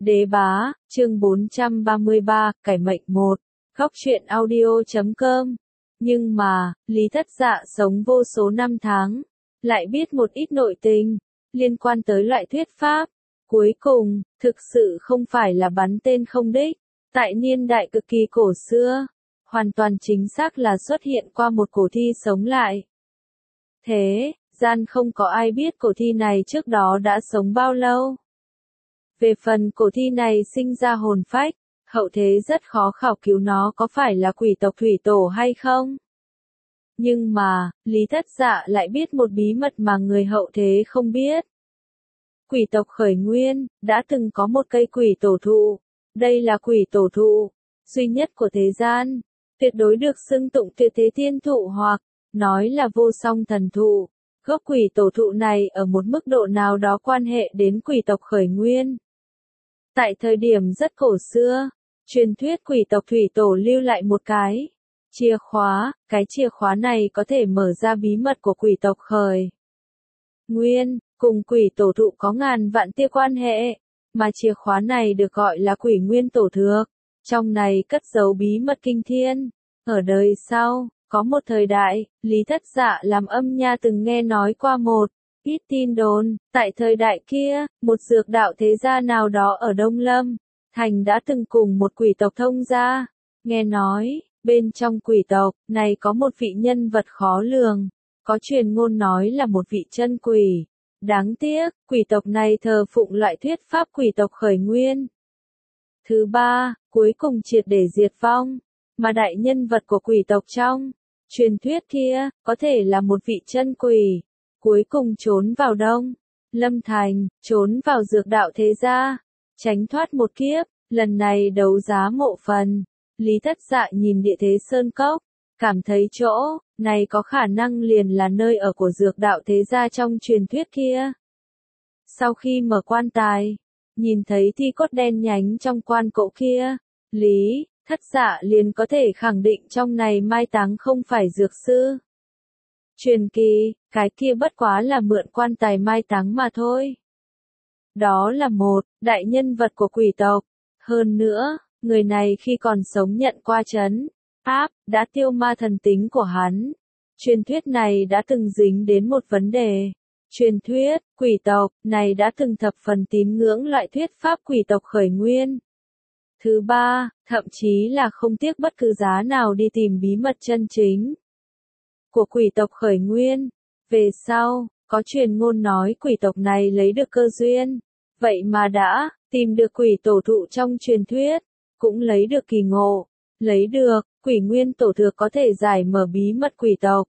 Đế bá, chương 433, cải mệnh 1, góc truyện audio.com. Nhưng mà, Lý Thất Dạ sống vô số năm tháng, lại biết một ít nội tình, liên quan tới loại thuyết pháp. Cuối cùng, thực sự không phải là bắn tên không đích, tại niên đại cực kỳ cổ xưa, hoàn toàn chính xác là xuất hiện qua một cổ thi sống lại. Thế, gian không có ai biết cổ thi này trước đó đã sống bao lâu. Về phần cổ thi này sinh ra hồn phách, hậu thế rất khó khảo cứu nó có phải là quỷ tộc thủy tổ hay không. Nhưng mà, Lý Thất Dạ lại biết một bí mật mà người hậu thế không biết. Quỷ tộc khởi nguyên, đã từng có một cây quỷ tổ thụ. Đây là quỷ tổ thụ duy nhất của thế gian, tuyệt đối được xưng tụng tuyệt thế thiên thụ hoặc nói là vô song thần thụ. Gốc quỷ tổ thụ này ở một mức độ nào đó quan hệ đến quỷ tộc khởi nguyên. Tại thời điểm rất cổ xưa, truyền thuyết quỷ tộc thủy tổ lưu lại một cái chìa khóa, cái chìa khóa này có thể mở ra bí mật của quỷ tộc khởi nguyên, cùng quỷ tổ thụ có ngàn vạn tia quan hệ, mà chìa khóa này được gọi là quỷ nguyên tổ thược, trong này cất giấu bí mật kinh thiên. Ở đời sau, có một thời đại, Lý Thất Dạ làm âm nha từng nghe nói qua một ít tin đồn, tại thời đại kia, một dược đạo thế gia nào đó ở Đông Lâm Thành đã từng cùng một quỷ tộc thông gia. Nghe nói, bên trong quỷ tộc này có một vị nhân vật khó lường, có truyền ngôn nói là một vị chân quỷ. Đáng tiếc, quỷ tộc này thờ phụng loại thuyết pháp quỷ tộc khởi nguyên. Thứ ba, cuối cùng triệt để diệt vong, mà đại nhân vật của quỷ tộc trong truyền thuyết kia, có thể là một vị chân quỷ, cuối cùng trốn vào Đông Lâm Thành, trốn vào dược đạo thế gia, tránh thoát một kiếp. Lần này đấu giá mộ phần, Lý Thất Dạ nhìn địa thế sơn cốc, cảm thấy chỗ này có khả năng liền là nơi ở của dược đạo thế gia trong truyền thuyết kia. Sau khi mở quan tài, nhìn thấy thi cốt đen nhánh trong quan cỗ kia, Lý Thất Dạ liền có thể khẳng định trong này mai táng không phải dược sư truyền kỳ, cái kia bất quá là mượn quan tài mai táng mà thôi. Đó là một đại nhân vật của quỷ tộc. Hơn nữa, người này khi còn sống nhận qua trấn áp, đã tiêu ma thần tính của hắn. Truyền thuyết này đã từng dính đến một vấn đề. Truyền thuyết, quỷ tộc này đã từng thập phần tín ngưỡng loại thuyết pháp quỷ tộc khởi nguyên. Thứ ba, thậm chí là không tiếc bất cứ giá nào đi tìm bí mật chân chính của quỷ tộc khởi nguyên. Về sau, có truyền ngôn nói quỷ tộc này lấy được cơ duyên, vậy mà đã tìm được quỷ tổ thụ trong truyền thuyết, cũng lấy được kỳ ngộ, lấy được quỷ nguyên tổ thược có thể giải mở bí mật quỷ tộc.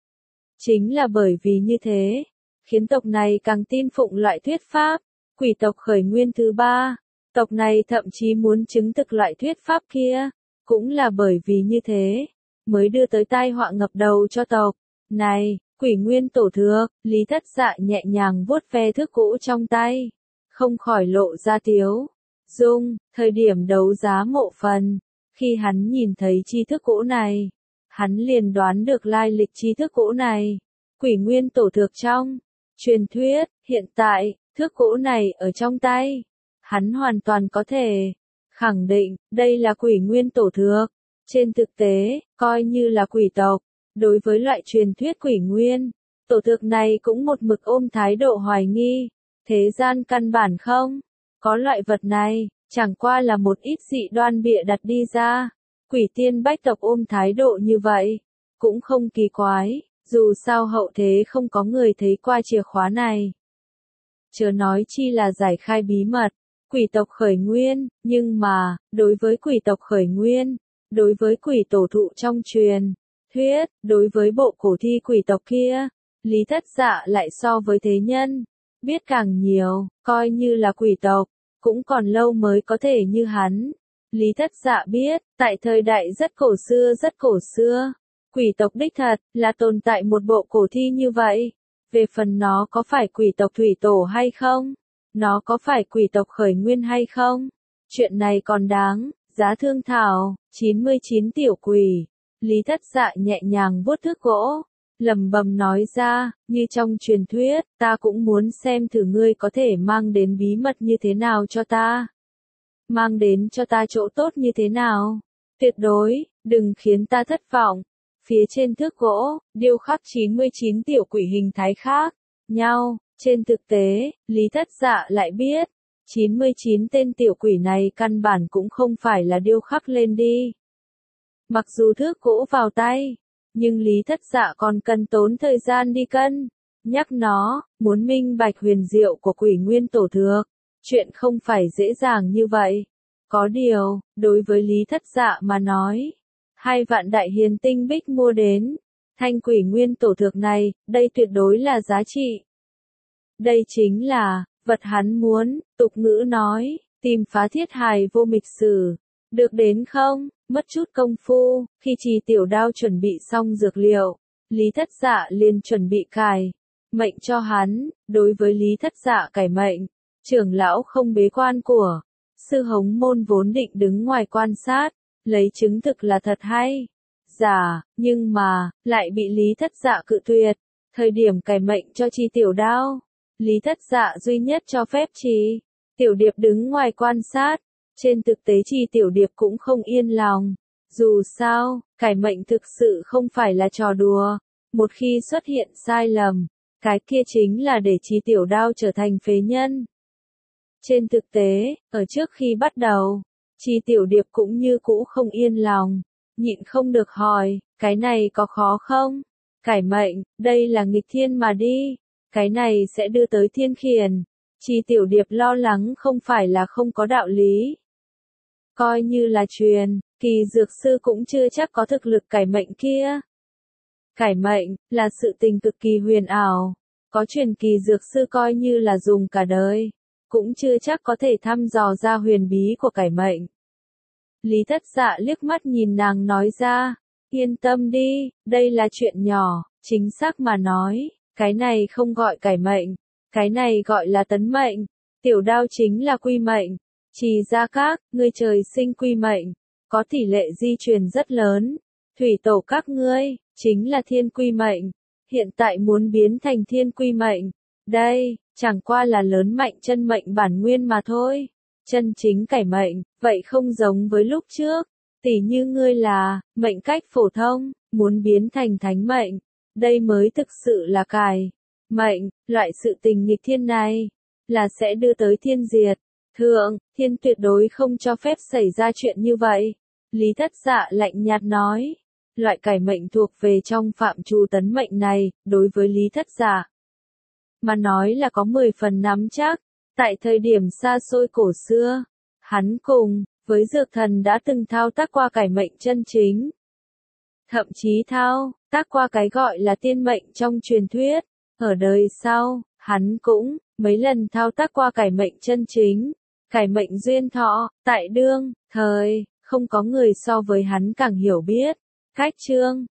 Chính là bởi vì như thế, khiến tộc này càng tin phụng loại thuyết pháp quỷ tộc khởi nguyên thứ ba. Tộc này thậm chí muốn chứng thực loại thuyết pháp kia, cũng là bởi vì như thế, mới đưa tới tai họa ngập đầu cho tộc này. Quỷ nguyên tổ thược, Lý Thất Dạ nhẹ nhàng vuốt ve thước cũ trong tay, không khỏi lộ ra tiếu dung. Thời điểm đấu giá mộ phần, khi hắn nhìn thấy chi thức cũ này, hắn liền đoán được lai lịch chi thức cũ này. Quỷ nguyên tổ thược trong truyền thuyết, hiện tại, thước cũ này ở trong tay, hắn hoàn toàn có thể khẳng định, đây là quỷ nguyên tổ thược. Trên thực tế, coi như là quỷ tộc, đối với loại truyền thuyết quỷ nguyên tổ thược này cũng một mực ôm thái độ hoài nghi. Thế gian căn bản không có loại vật này, chẳng qua là một ít dị đoan bịa đặt đi ra. Quỷ tiên bách tộc ôm thái độ như vậy, cũng không kỳ quái, dù sao hậu thế không có người thấy qua chìa khóa này. Chớ nói chi là giải khai bí mật quỷ tộc khởi nguyên. Nhưng mà, đối với quỷ tộc khởi nguyên, đối với quỷ tổ thụ trong truyền thuyết, đối với bộ cổ thi quỷ tộc kia, Lý Thất Dạ lại so với thế nhân biết càng nhiều. Coi như là quỷ tộc, cũng còn lâu mới có thể như hắn. Lý Thất Dạ biết, tại thời đại rất cổ xưa, quỷ tộc đích thật là tồn tại một bộ cổ thi như vậy. Về phần nó có phải quỷ tộc thủy tổ hay không, nó có phải quỷ tộc khởi nguyên hay không, chuyện này còn đáng giá thương thảo. 99 tiểu quỷ, Lý Thất Dạ nhẹ nhàng vuốt thước gỗ, lẩm bẩm nói ra, như trong truyền thuyết, ta cũng muốn xem thử ngươi có thể mang đến bí mật như thế nào cho ta. mang đến cho ta chỗ tốt như thế nào? Tuyệt đối, đừng khiến ta thất vọng. Phía trên thước gỗ, điêu khắc 99 tiểu quỷ hình thái khác nhau. Trên thực tế, Lý Thất Dạ lại biết, 99 tên tiểu quỷ này căn bản cũng không phải là điêu khắc lên đi. Mặc dù thước gỗ vào tay, nhưng Lý Thất Dạ còn cần tốn thời gian đi cân nhắc nó, muốn minh bạch huyền diệu của quỷ nguyên tổ thược. Chuyện không phải dễ dàng như vậy. Có điều, đối với Lý Thất Dạ mà nói, 2 vạn đại hiền tinh bích mua đến thanh quỷ nguyên tổ thược này, đây tuyệt đối là giá trị. Đây chính là vật hắn muốn, tục ngữ nói, tìm phá thiết hài vô mịch sử. Được đến không? Mất chút công phu, khi Trì Tiểu Đao chuẩn bị xong dược liệu, Lý Thất Dạ liền chuẩn bị cài mệnh cho hắn. Đối với Lý Thất Dạ cài mệnh, trưởng lão không bế quan của Sư Hống Môn vốn định đứng ngoài quan sát, lấy chứng thực là thật hay giả, nhưng mà lại bị Lý Thất Dạ cự tuyệt. Thời điểm cài mệnh cho Trì Tiểu Đao, Lý Thất Dạ duy nhất cho phép Trì Tiểu Điệp đứng ngoài quan sát. Trên thực tế Trì Tiểu Điệp cũng không yên lòng. Dù sao, cải mệnh thực sự không phải là trò đùa. Một khi xuất hiện sai lầm, cái kia chính là để Trì Tiểu Đao trở thành phế nhân. Trên thực tế, ở trước khi bắt đầu, Trì Tiểu Điệp cũng như cũ không yên lòng. Nhịn không được hỏi, cái này có khó không? Cải mệnh, đây là nghịch thiên mà đi. Cái này sẽ đưa tới thiên khiển. Trì Tiểu Điệp lo lắng không phải là không có đạo lý. Coi như là truyền, kỳ dược sư cũng chưa chắc có thực lực cải mệnh kia. Cải mệnh, là sự tình cực kỳ huyền ảo. Có truyền kỳ dược sư coi như là dùng cả đời, cũng chưa chắc có thể thăm dò ra huyền bí của cải mệnh. Lý Thất Dạ liếc mắt nhìn nàng nói ra, yên tâm đi, đây là chuyện nhỏ, chính xác mà nói, cái này không gọi cải mệnh, cái này gọi là tấn mệnh. Tiểu Đao chính là quy mệnh. Trì Gia Các, ngươi trời sinh quy mệnh, có tỷ lệ di truyền rất lớn. Thủy tổ các ngươi, chính là thiên quy mệnh, hiện tại muốn biến thành thiên quy mệnh. Đây, chẳng qua là lớn mạnh chân mệnh bản nguyên mà thôi. Chân chính cải mệnh, vậy không giống với lúc trước. Tỉ như ngươi là, mệnh cách phổ thông, muốn biến thành thánh mệnh. Đây mới thực sự là cải mệnh, loại sự tình nghịch thiên này, là sẽ đưa tới thiên diệt. Thượng, thiên tuyệt đối không cho phép xảy ra chuyện như vậy. Lý Thất Dạ lạnh nhạt nói. Loại cải mệnh thuộc về trong phạm trù tấn mệnh này, đối với Lý Thất Dạ mà nói là có 10 phần nắm chắc. Tại thời điểm xa xôi cổ xưa, hắn cùng với dược thần đã từng thao tác qua cải mệnh chân chính. Thậm chí thao tác qua cái gọi là tiên mệnh trong truyền thuyết. Ở đời sau, hắn cũng mấy lần thao tác qua cải mệnh chân chính. Cải mệnh duyên thọ, tại đương thời, không có người so với hắn càng hiểu biết cách chương